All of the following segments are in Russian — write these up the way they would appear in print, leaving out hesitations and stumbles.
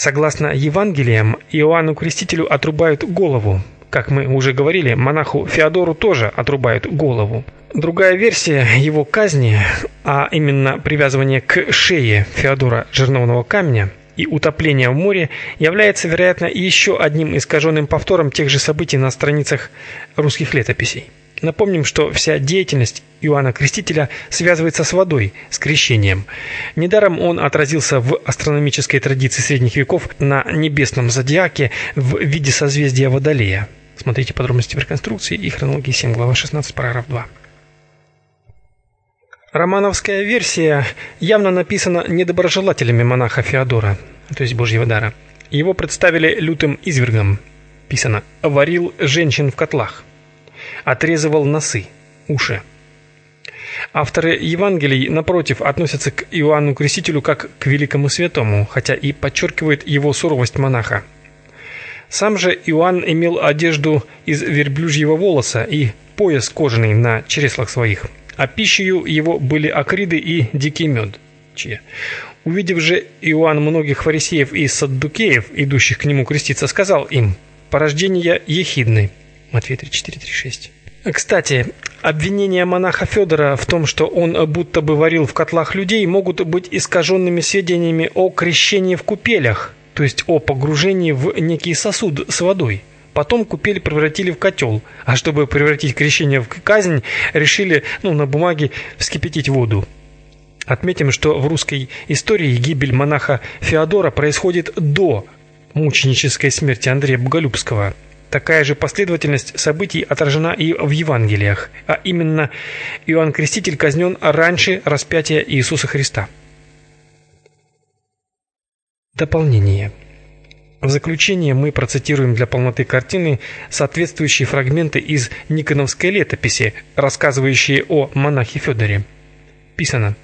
Согласно Евангелиям, Иоанну Крестителю отрубают голову. Как мы уже говорили, монаху Феодору тоже отрубают голову. Другая версия его казни, а именно привязывание к шее Феодора жерновного камня и утопление в море, является, вероятно, еще одним искаженным повтором тех же событий на страницах русских летописей. Напомним, что вся деятельность Иоанна Крестителя связывается с водой, с крещением. Недаром он отразился в астрономической традиции средних веков на небесном зодиаке в виде созвездия Водолея. Смотрите подробности в реконструкции и хронологии 7, глава 16, параграф 2. Романовская версия явно написана недоброжелателями монаха Феодора, то есть Божьего дара. Его представили лютым извергом. Писано: «Варил женщин в котлах, отрезывал носы, уши». Авторы Евангелий, напротив, относятся к Иоанну Крестителю как к великому святому, хотя и подчеркивают его суровость монаха. Сам же Иоанн имел одежду из верблюжьего волоса и пояс кожаный на чреслах своих, а пищей его были акриды и дикий мед. Увидев же Иоанн многих фарисеев и саддукеев, идущих к нему креститься, сказал им: «Порождения ехидны». Матфея 3:4-3:6. Кстати, обвинения монаха Федора в том, что он будто бы варил в котлах людей, могут быть искаженными сведениями о крещении в купелях, то есть о погружении в некий сосуд с водой. Потом купель превратили в котел, а чтобы превратить крещение в казнь, решили, на бумаге вскипятить воду. Отметим, что в русской истории гибель монаха Феодора происходит до мученической смерти Андрея Боголюбского. Такая же последовательность событий отражена и в Евангелиях, а именно Иоанн Креститель казнен раньше распятия Иисуса Христа. Дополнение. В заключение мы процитируем для полноты картины соответствующие фрагменты из Никоновской летописи, рассказывающие о монахе Федоре. Писано: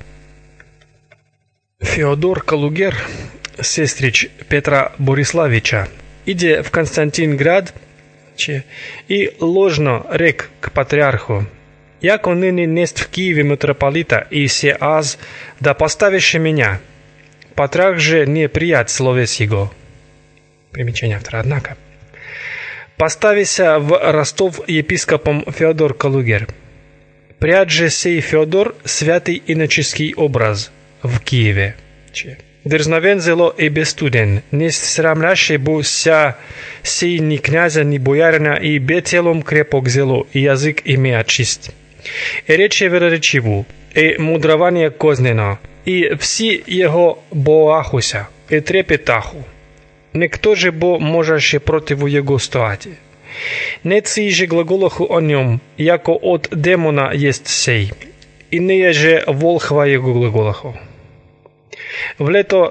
Феодор Калугер, сестрич Петра Бориславича, иде в Константинград и ложно рек к патриарху: «Яко ныне нест в Киеве митрополита и се аз, да поставише меня, патриарх же не прият словес его». Примечание автора, однако. «Поставися в Ростов епископом Феодор Калугер. Прият же сей Феодор святый иноческий образ в Киеве. Дерзновен зело и бестуден, не срамляще бу ся сей ни князя, ни боярина, и бе телом крепок зело, и язык имея чист. И рече велоречиву, и мудрование кознено, и все его боахуся, и трепетаху. Никто же бо можеше противу его стоати. Не ци же глаголоху о нем, яко от демона есть сей, и не же волхва его глаголоху». В лето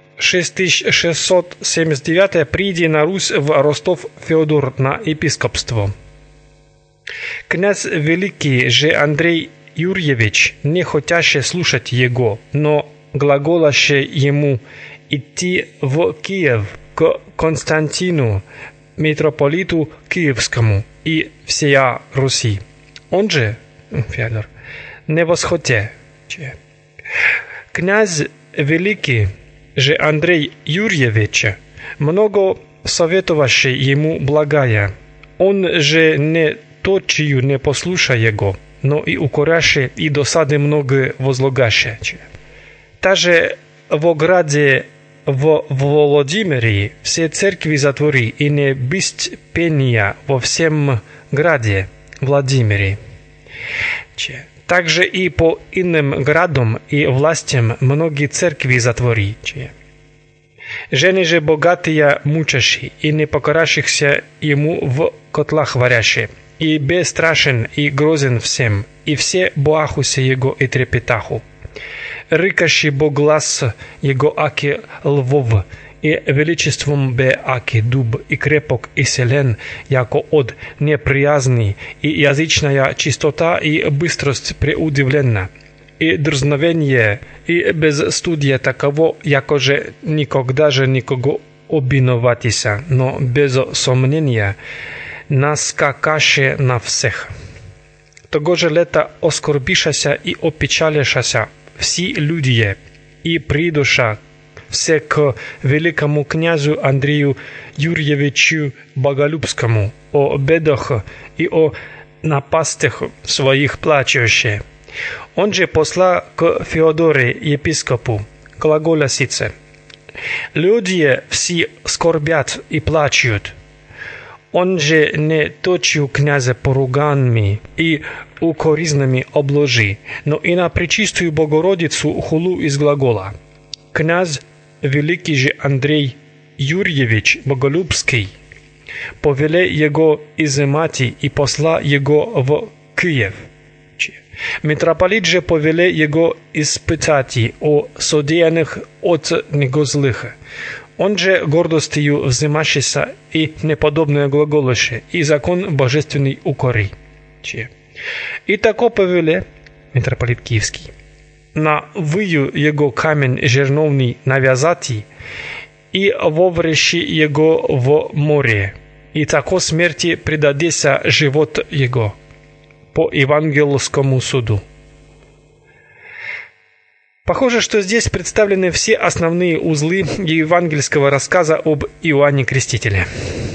6679 приди на Русь в Ростов Феодор на епископство. Князь великий же Андрей Юрьевич, не хотяще слушать его, но глаголаще ему идти в Киев к Константину, митрополиту Киевскому и всея Руси. Он же, Феодор, не восхоте. Князь великий же Андрей Юрьевич, много советовавший ему благая, он же не точию не послуша его, но и укоряше и досады много возлагаше. Даже в ограде в Владимире все церкви затвори и не бысть пения во всем граде Владимире. Также и по иным градам и властям многие церкви затвори. Жени же богатые мучаши и не покорящихся ему в котлах варящи, и бесстрашен и грозен всем, и все боахуся его и трепетаху. Рыкащий бо глаз его аки лвов, и величеством бе аки дуб, и крепок, и силен, яко от неприязни, и язычная чистота, и быстрость преудивленна, и дrzновение, и безстудие таково, яко же никогда же никого обиноватися, но без сомнения наскакаше на всех. Того же лета оскорбишася и опечалешася все люди, и придуша все к великому князю Андрею Юрьевичу Боголюбскому о бедах и о напастях своих плачущих. Он же посла к Феодоре епископу, глаголя сице: «Люди все скорбят и плачут. Он же не точил князя поруганми и укоризнами обложи, но и на Пречистую Богородицу хулу из глагола. Князь великий же Андрей Юрьевич Боголюбский повеле его изымати и посла его в Киев. Митрополит же повеле его испытати о содеянных от него злых. Он же гордостью взымащися и неподобное глаголыше, и закон божественный укори. И тако повеле, митрополит Киевский, на выю его камень жерновный навязати, и воврещи его в море, и тако смерти предадеся живот его по евангельскому суду». Похоже, что здесь представлены все основные узлы евангельского рассказа об Иоанне Крестителе.